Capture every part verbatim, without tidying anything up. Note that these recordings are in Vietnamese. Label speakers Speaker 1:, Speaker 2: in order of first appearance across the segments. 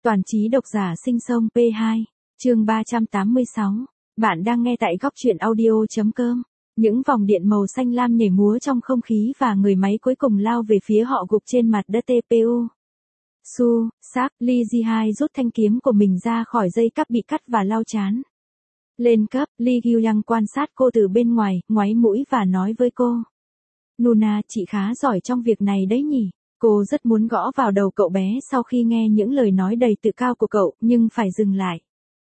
Speaker 1: Toàn trí độc giả sinh sông pê hai, chương ba trăm tám mươi sáu. Bạn đang nghe tại góc truyện audio.com. Những vòng điện màu xanh lam nhảy múa trong không khí và người máy cuối cùng lao về phía họ gục trên mặt đất tê pê u. Su, Sắc, Lee Ji-hai rút thanh kiếm của mình ra khỏi dây cáp bị cắt và lau chán. Lên cấp, Lee Gyu-yang quan sát cô từ bên ngoài, ngoáy mũi và nói với cô. Nuna, chị khá giỏi trong việc này đấy nhỉ. Cô rất muốn gõ vào đầu cậu bé sau khi nghe những lời nói đầy tự cao của cậu, nhưng phải dừng lại.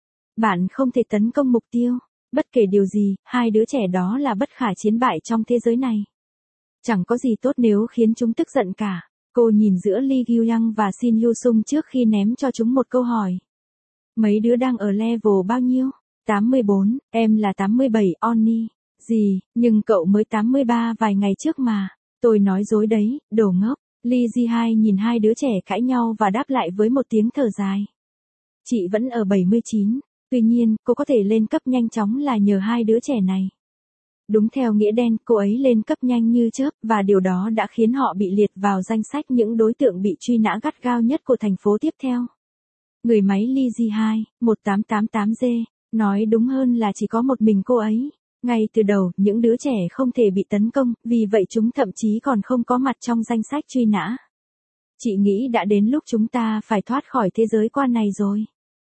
Speaker 1: Bạn không thể tấn công mục tiêu. Bất kể điều gì, hai đứa trẻ đó là bất khả chiến bại trong thế giới này. Chẳng có gì tốt nếu khiến chúng tức giận cả. Cô nhìn giữa Lee Gyu-yang và Shin Yu-sung trước khi ném cho chúng một câu hỏi. Mấy đứa đang ở level bao nhiêu? tám mươi bốn, em là tám mươi bảy, Onni. Gì, nhưng cậu mới tám mươi ba vài ngày trước mà. Tôi nói dối đấy, đồ ngốc. Lee Ji-hai nhìn hai đứa trẻ cãi nhau và đáp lại với một tiếng thở dài. Chị vẫn ở bảy mươi chín, tuy nhiên, cô có thể lên cấp nhanh chóng là nhờ hai đứa trẻ này. Đúng theo nghĩa đen, cô ấy lên cấp nhanh như chớp và điều đó đã khiến họ bị liệt vào danh sách những đối tượng bị truy nã gắt gao nhất của thành phố tiếp theo. Người máy Lee Ji-hai, một tám tám tám G, nói đúng hơn là chỉ có một mình cô ấy. Ngay từ đầu, những đứa trẻ không thể bị tấn công, vì vậy chúng thậm chí còn không có mặt trong danh sách truy nã. Chị nghĩ đã đến lúc chúng ta phải thoát khỏi thế giới quan này rồi.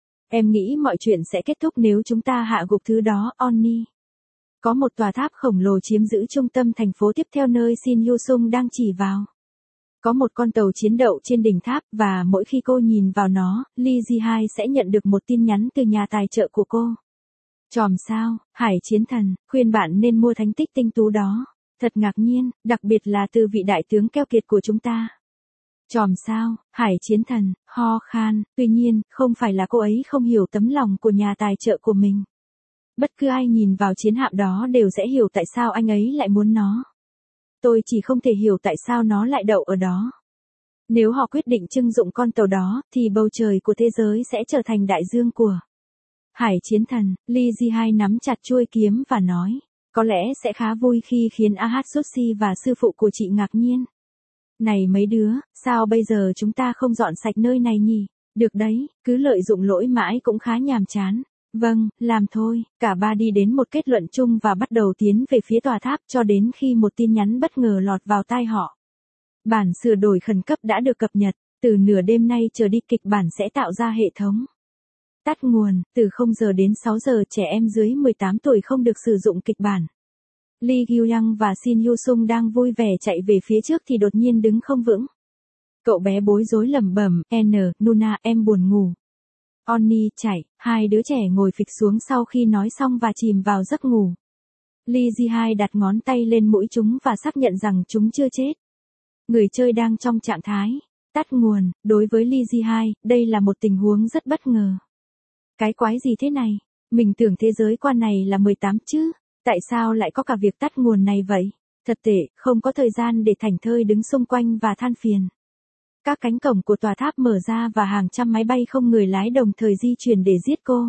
Speaker 1: Em nghĩ mọi chuyện sẽ kết thúc nếu chúng ta hạ gục thứ đó, Onni. Có một tòa tháp khổng lồ chiếm giữ trung tâm thành phố tiếp theo nơi Shin Yu-sung đang chỉ vào. Có một con tàu chiến đậu trên đỉnh tháp và mỗi khi cô nhìn vào nó, Lee Ji-hai sẽ nhận được một tin nhắn từ nhà tài trợ của cô. Chòm sao, Hải Chiến Thần, khuyên bạn nên mua thánh tích tinh tú đó. Thật ngạc nhiên, đặc biệt là từ vị đại tướng keo kiệt của chúng ta. Chòm sao, Hải Chiến Thần, ho khan, tuy nhiên, không phải là cô ấy không hiểu tấm lòng của nhà tài trợ của mình. Bất cứ ai nhìn vào chiến hạm đó đều sẽ hiểu tại sao anh ấy lại muốn nó. Tôi chỉ không thể hiểu tại sao nó lại đậu ở đó. Nếu họ quyết định trưng dụng con tàu đó, thì bầu trời của thế giới sẽ trở thành đại dương của Hải Chiến Thần. Lee Ji-hai nắm chặt chuôi kiếm và nói, có lẽ sẽ khá vui khi khiến Ahatsushi và sư phụ của chị ngạc nhiên. Này mấy đứa, sao bây giờ chúng ta không dọn sạch nơi này nhỉ? Được đấy, cứ lợi dụng lỗi mãi cũng khá nhàm chán. Vâng, làm thôi. Cả ba đi đến một kết luận chung và bắt đầu tiến về phía tòa tháp cho đến khi một tin nhắn bất ngờ lọt vào tai họ. Bản sửa đổi khẩn cấp đã được cập nhật, từ nửa đêm nay trở đi kịch bản sẽ tạo ra hệ thống. Tắt nguồn, từ không giờ đến sáu giờ trẻ em dưới mười tám tuổi không được sử dụng kịch bản. Lee Gyu-yang và Shin Yu-sung đang vui vẻ chạy về phía trước thì đột nhiên đứng không vững. Cậu bé bối rối lẩm bẩm, N, Nuna, em buồn ngủ. Onni, chạy, hai đứa trẻ ngồi phịch xuống sau khi nói xong và chìm vào giấc ngủ. Lee Ji-hai đặt ngón tay lên mũi chúng và xác nhận rằng chúng chưa chết. Người chơi đang trong trạng thái tắt nguồn, đối với Lee Ji-hai, đây là một tình huống rất bất ngờ. Cái quái gì thế này? Mình tưởng thế giới quan này là mười tám chứ, tại sao lại có cả việc tắt nguồn này vậy? Thật tệ, không có thời gian để thảnh thơi đứng xung quanh và than phiền. Các cánh cổng của tòa tháp mở ra và hàng trăm máy bay không người lái đồng thời di chuyển để giết cô.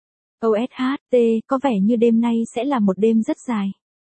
Speaker 1: ô ét hát tê, có vẻ như đêm nay sẽ là một đêm rất dài.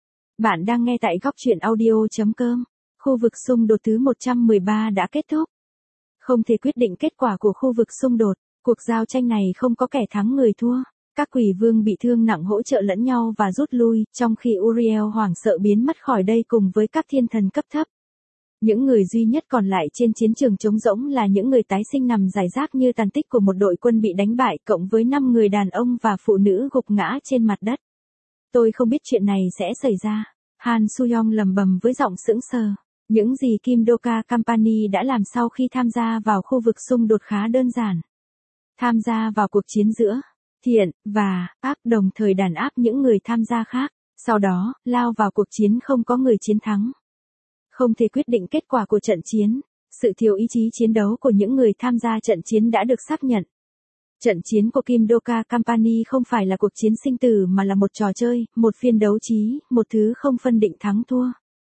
Speaker 1: Bạn đang nghe tại góc truyện audio.com. Khu vực xung đột thứ một trăm mười ba đã kết thúc. Không thể quyết định kết quả của khu vực xung đột, cuộc giao tranh này không có kẻ thắng người thua. Các quỷ vương bị thương nặng hỗ trợ lẫn nhau và rút lui, trong khi Uriel hoảng sợ biến mất khỏi đây cùng với các thiên thần cấp thấp. Những người duy nhất còn lại trên chiến trường trống rỗng là những người tái sinh nằm rải rác như tàn tích của một đội quân bị đánh bại cộng với năm người đàn ông và phụ nữ gục ngã trên mặt đất. Tôi không biết chuyện này sẽ xảy ra. Han Soo-young lầm bầm với giọng sững sờ. Những gì Kim Doka Company đã làm sau khi tham gia vào khu vực xung đột khá đơn giản. Tham gia vào cuộc chiến giữa thiện và ác đồng thời đàn áp những người tham gia khác. Sau đó, lao vào cuộc chiến không có người chiến thắng. Không thể quyết định kết quả của trận chiến, sự thiếu ý chí chiến đấu của những người tham gia trận chiến đã được xác nhận. Trận chiến của Kim Doka Company không phải là cuộc chiến sinh tử mà là một trò chơi, một phiên đấu trí, một thứ không phân định thắng thua.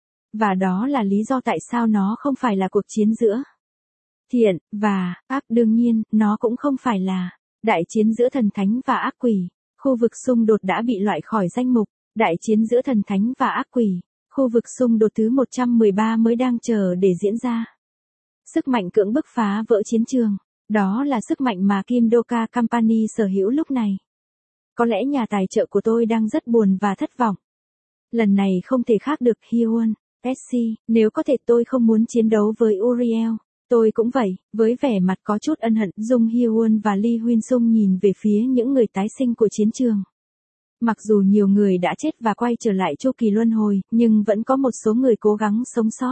Speaker 1: Và đó là lý do tại sao nó không phải là cuộc chiến giữa thiện và ác. Đương nhiên, nó cũng không phải là đại chiến giữa thần thánh và ác quỷ. Khu vực xung đột đã bị loại khỏi danh mục đại chiến giữa thần thánh và ác quỷ. Khu vực xung đột thứ một trăm mười ba mới đang chờ để diễn ra. Sức mạnh cưỡng bức phá vỡ chiến trường. Đó là sức mạnh mà Kim Doka Company sở hữu lúc này. Có lẽ nhà tài trợ của tôi đang rất buồn và thất vọng. Lần này không thể khác được Hyun, Essie, nếu có thể tôi không muốn chiến đấu với Uriel. Tôi cũng vậy, với vẻ mặt có chút ân hận, Jung Hyun và Lee Huyên Sung nhìn về phía những người tái sinh của chiến trường. Mặc dù nhiều người đã chết và quay trở lại chu kỳ luân hồi, nhưng vẫn có một số người cố gắng sống sót.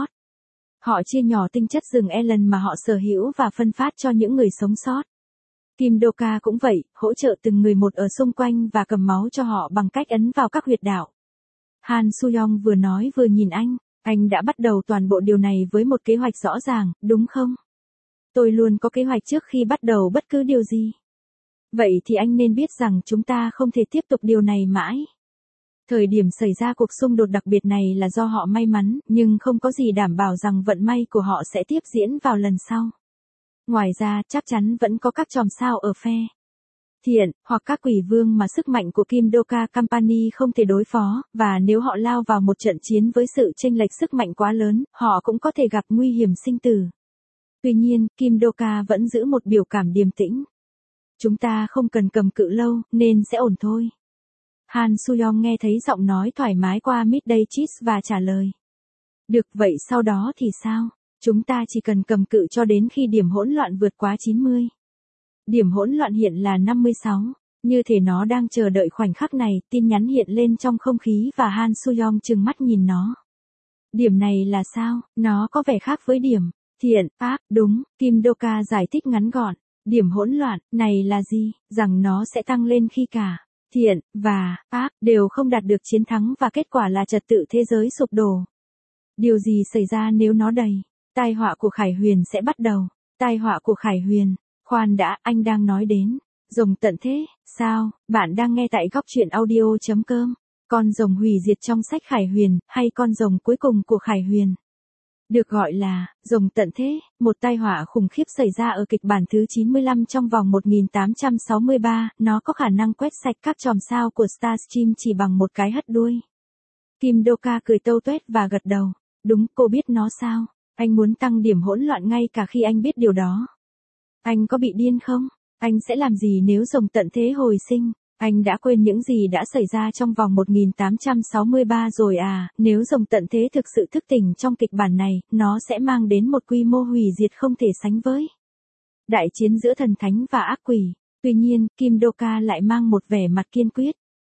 Speaker 1: Họ chia nhỏ tinh chất rừng Ellen mà họ sở hữu và phân phát cho những người sống sót. Kim Doka cũng vậy, hỗ trợ từng người một ở xung quanh và cầm máu cho họ bằng cách ấn vào các huyệt đạo. Han Soo-young vừa nói vừa nhìn anh, anh đã bắt đầu toàn bộ điều này với một kế hoạch rõ ràng, đúng không? Tôi luôn có kế hoạch trước khi bắt đầu bất cứ điều gì. Vậy thì anh nên biết rằng chúng ta không thể tiếp tục điều này mãi. Thời điểm xảy ra cuộc xung đột đặc biệt này là do họ may mắn, nhưng không có gì đảm bảo rằng vận may của họ sẽ tiếp diễn vào lần sau. Ngoài ra, chắc chắn vẫn có các chòm sao ở phe thiện, hoặc các quỷ vương mà sức mạnh của Kim Doka Company không thể đối phó, và nếu họ lao vào một trận chiến với sự chênh lệch sức mạnh quá lớn, họ cũng có thể gặp nguy hiểm sinh tử. Tuy nhiên, Kim Doka vẫn giữ một biểu cảm điềm tĩnh. Chúng ta không cần cầm cự lâu, nên sẽ ổn thôi. Han Soo-young nghe thấy giọng nói thoải mái qua Midday Cheese và trả lời. Được, vậy sau đó thì sao? Chúng ta chỉ cần cầm cự cho đến khi điểm hỗn loạn vượt quá chín mươi. Điểm hỗn loạn hiện là năm mươi sáu. Như thể nó đang chờ đợi khoảnh khắc này, tin nhắn hiện lên trong không khí và Han Soo-young trừng mắt nhìn nó. Điểm này là sao? Nó có vẻ khác với điểm thiện, ác, đúng, Kim Doka giải thích ngắn gọn. Điểm hỗn loạn, này là gì? Rằng nó sẽ tăng lên khi cả thiện và ác đều không đạt được chiến thắng và kết quả là trật tự thế giới sụp đổ. Điều gì xảy ra nếu nó đầy? Tai họa của Khải Huyền sẽ bắt đầu. Tai họa của Khải Huyền. Khoan đã, anh đang nói đến rồng tận thế, sao? Bạn đang nghe tại góc truyện audio chấm com. Con rồng hủy diệt trong sách Khải Huyền, hay con rồng cuối cùng của Khải Huyền. Được gọi là rồng tận thế, một tai họa khủng khiếp xảy ra ở kịch bản thứ chín mươi lăm trong vòng một nghìn tám trăm sáu mươi ba, nó có khả năng quét sạch các chòm sao của Starstream chỉ bằng một cái hất đuôi. Kim Doka cười tâu tuét và gật đầu. Đúng, cô biết nó sao? Anh muốn tăng điểm hỗn loạn ngay cả khi anh biết điều đó. Anh có bị điên không? Anh sẽ làm gì nếu rồng tận thế hồi sinh? Anh đã quên những gì đã xảy ra trong vòng một nghìn tám trăm sáu mươi ba rồi à? Nếu rồng tận thế thực sự thức tỉnh trong kịch bản này, nó sẽ mang đến một quy mô hủy diệt không thể sánh với. Đại chiến giữa thần thánh và ác quỷ. Tuy nhiên, Kim Doka lại mang một vẻ mặt kiên quyết.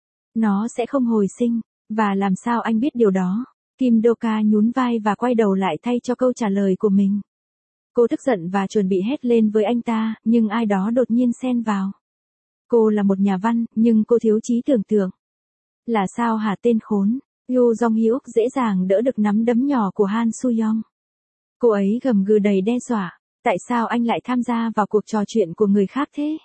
Speaker 1: Nó sẽ không hồi sinh. Và làm sao anh biết điều đó? Kim Doka nhún vai và quay đầu lại thay cho câu trả lời của mình. Cô tức giận và chuẩn bị hét lên với anh ta, nhưng ai đó đột nhiên xen vào. Cô là một nhà văn, nhưng cô thiếu trí tưởng tượng. Là sao hả tên khốn? Yoo Jong-hyuk dễ dàng đỡ được nắm đấm nhỏ của Han Soo-young. Cô ấy gầm gừ đầy đe dọa. Tại sao anh lại tham gia vào cuộc trò chuyện của người khác thế?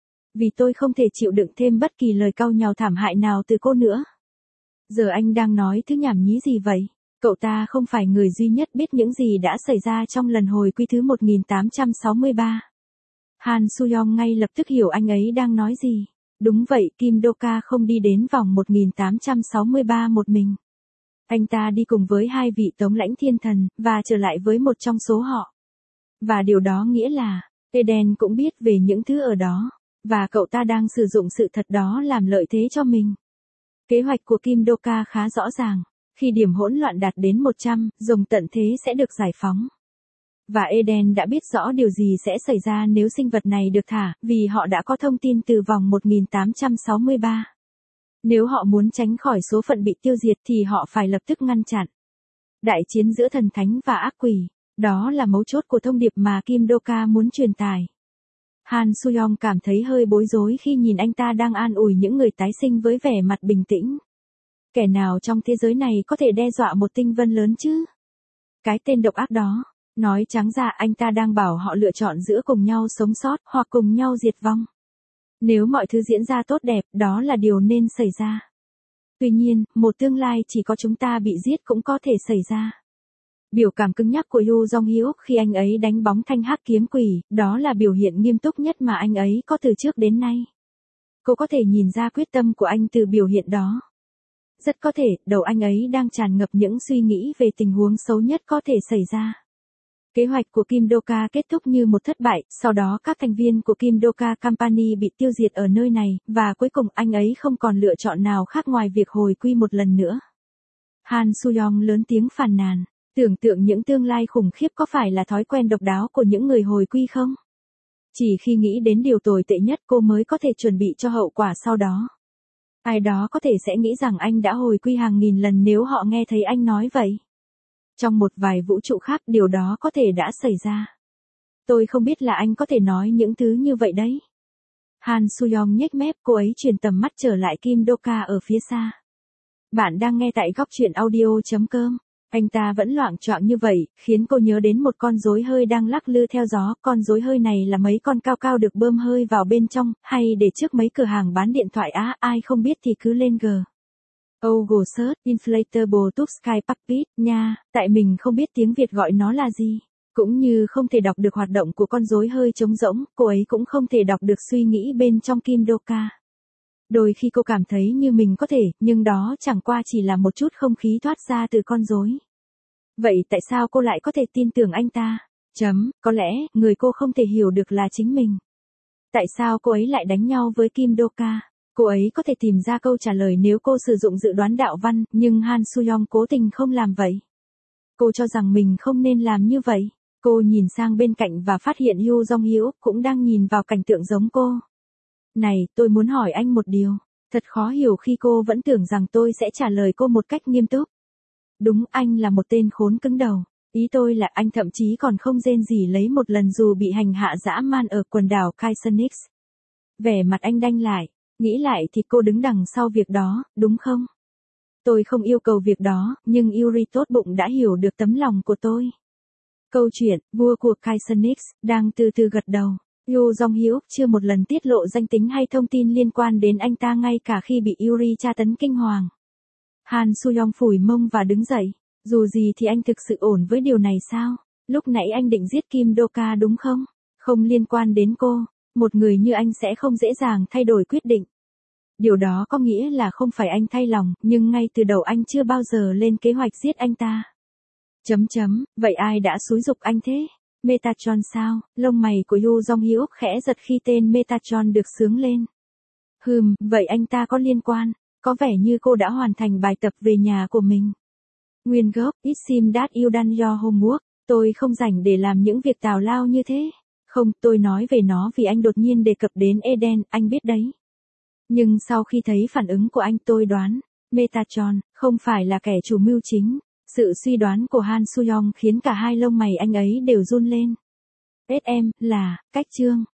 Speaker 1: Vì tôi không thể chịu đựng thêm bất kỳ lời cau nhàu thảm hại nào từ cô nữa. Giờ anh đang nói thứ nhảm nhí gì vậy? Cậu ta không phải người duy nhất biết những gì đã xảy ra trong lần hồi quy thứ một nghìn tám trăm sáu mươi ba. Han Soo-young ngay lập tức hiểu anh ấy đang nói gì. Đúng vậy, Kim Doka không đi đến vòng một nghìn tám trăm sáu mươi ba một mình. Anh ta đi cùng với hai vị tống lãnh thiên thần, và trở lại với một trong số họ. Và điều đó nghĩa là, Eden cũng biết về những thứ ở đó, và cậu ta đang sử dụng sự thật đó làm lợi thế cho mình. Kế hoạch của Kim Doka khá rõ ràng. Khi điểm hỗn loạn đạt đến một trăm, rồng tận thế sẽ được giải phóng. Và Eden đã biết rõ điều gì sẽ xảy ra nếu sinh vật này được thả, vì họ đã có thông tin từ vòng một nghìn tám trăm sáu mươi ba. Nếu họ muốn tránh khỏi số phận bị tiêu diệt thì họ phải lập tức ngăn chặn đại chiến giữa thần thánh và ác quỷ. Đó là mấu chốt của thông điệp mà Kim Doka muốn truyền tải. Han Soo-young cảm thấy hơi bối rối khi nhìn anh ta đang an ủi những người tái sinh với vẻ mặt bình tĩnh. Kẻ nào trong thế giới này có thể đe dọa một tinh vân lớn chứ? Cái tên độc ác đó. Nói trắng ra anh ta đang bảo họ lựa chọn giữa cùng nhau sống sót hoặc cùng nhau diệt vong. Nếu mọi thứ diễn ra tốt đẹp, đó là điều nên xảy ra. Tuy nhiên, một tương lai chỉ có chúng ta bị giết cũng có thể xảy ra. Biểu cảm cứng nhắc của Yoo Jong-hyuk khi anh ấy đánh bóng thanh hắc kiếm quỷ, đó là biểu hiện nghiêm túc nhất mà anh ấy có từ trước đến nay. Cô có thể nhìn ra quyết tâm của anh từ biểu hiện đó. Rất có thể, đầu anh ấy đang tràn ngập những suy nghĩ về tình huống xấu nhất có thể xảy ra. Kế hoạch của Kim Doka kết thúc như một thất bại, sau đó các thành viên của Kim Doka Company bị tiêu diệt ở nơi này, và cuối cùng anh ấy không còn lựa chọn nào khác ngoài việc hồi quy một lần nữa. Han Soo-young lớn tiếng phàn nàn, tưởng tượng những tương lai khủng khiếp có phải là thói quen độc đáo của những người hồi quy không? Chỉ khi nghĩ đến điều tồi tệ nhất cô mới có thể chuẩn bị cho hậu quả sau đó. Ai đó có thể sẽ nghĩ rằng anh đã hồi quy hàng nghìn lần nếu họ nghe thấy anh nói vậy. Trong một vài vũ trụ khác điều đó có thể đã xảy ra. Tôi không biết là anh có thể nói những thứ như vậy đấy. Han Soo-young nhếch mép, cô ấy chuyển tầm mắt trở lại Kim Doka ở phía xa. Bạn đang nghe tại góc truyện audio chấm com. Anh ta vẫn loạng choạng như vậy, khiến cô nhớ đến một con rối hơi đang lắc lư theo gió. Con rối hơi này là mấy con cao cao được bơm hơi vào bên trong, hay để trước mấy cửa hàng bán điện thoại á, ai không biết thì cứ lên G. Google Search Inflatable Tube Sky Puppet nha, tại mình không biết tiếng Việt gọi nó là gì. Cũng như không thể đọc được hoạt động của con rối hơi trống rỗng, cô ấy cũng không thể đọc được suy nghĩ bên trong Kim Doka. Đôi khi cô cảm thấy như mình có thể, nhưng đó chẳng qua chỉ là một chút không khí thoát ra từ con rối. Vậy tại sao cô lại có thể tin tưởng anh ta? Chấm, có lẽ, người cô không thể hiểu được là chính mình. Tại sao cô ấy lại đánh nhau với Kim Doka? Cô ấy có thể tìm ra câu trả lời nếu cô sử dụng dự đoán đạo văn, nhưng Han Soo-young cố tình không làm vậy. Cô cho rằng mình không nên làm như vậy. Cô nhìn sang bên cạnh và phát hiện Yoo Jong-hyuk cũng đang nhìn vào cảnh tượng giống cô. Này, tôi muốn hỏi anh một điều. Thật khó hiểu khi cô vẫn tưởng rằng tôi sẽ trả lời cô một cách nghiêm túc. Đúng, anh là một tên khốn cứng đầu. Ý tôi là anh thậm chí còn không rên gì lấy một lần dù bị hành hạ dã man ở quần đảo Kaisonix. Vẻ mặt anh đanh lại. Nghĩ lại thì cô đứng đằng sau việc đó, đúng không? Tôi không yêu cầu việc đó, nhưng Yuri tốt bụng đã hiểu được tấm lòng của tôi. Câu chuyện, vua của Kaisonix, đang từ từ gật đầu. Yoo Jong-hyuk chưa một lần tiết lộ danh tính hay thông tin liên quan đến anh ta ngay cả khi bị Yuri tra tấn kinh hoàng. Han Soo-young phủi mông và đứng dậy. Dù gì thì anh thực sự ổn với điều này sao? Lúc nãy anh định giết Kim Doka đúng không? Không liên quan đến cô. Một người như anh sẽ không dễ dàng thay đổi quyết định. Điều đó có nghĩa là không phải anh thay lòng, nhưng ngay từ đầu anh chưa bao giờ lên kế hoạch giết anh ta. Chấm chấm, vậy ai đã xúi giục anh thế? Metatron sao? Lông mày của Yoo Jong-hyuk khẽ giật khi tên Metatron được xướng lên. Hừm, vậy anh ta có liên quan? Có vẻ như cô đã hoàn thành bài tập về nhà của mình. Nguyên gốc, it seems that you done your homework. Tôi không rảnh để làm những việc tào lao như thế. Không, tôi nói về nó vì anh đột nhiên đề cập đến Eden, anh biết đấy. Nhưng sau khi thấy phản ứng của anh tôi đoán, Metatron không phải là kẻ chủ mưu chính. Sự suy đoán của Han Soo-young khiến cả hai lông mày anh ấy đều run lên. ét em, là, cách chương.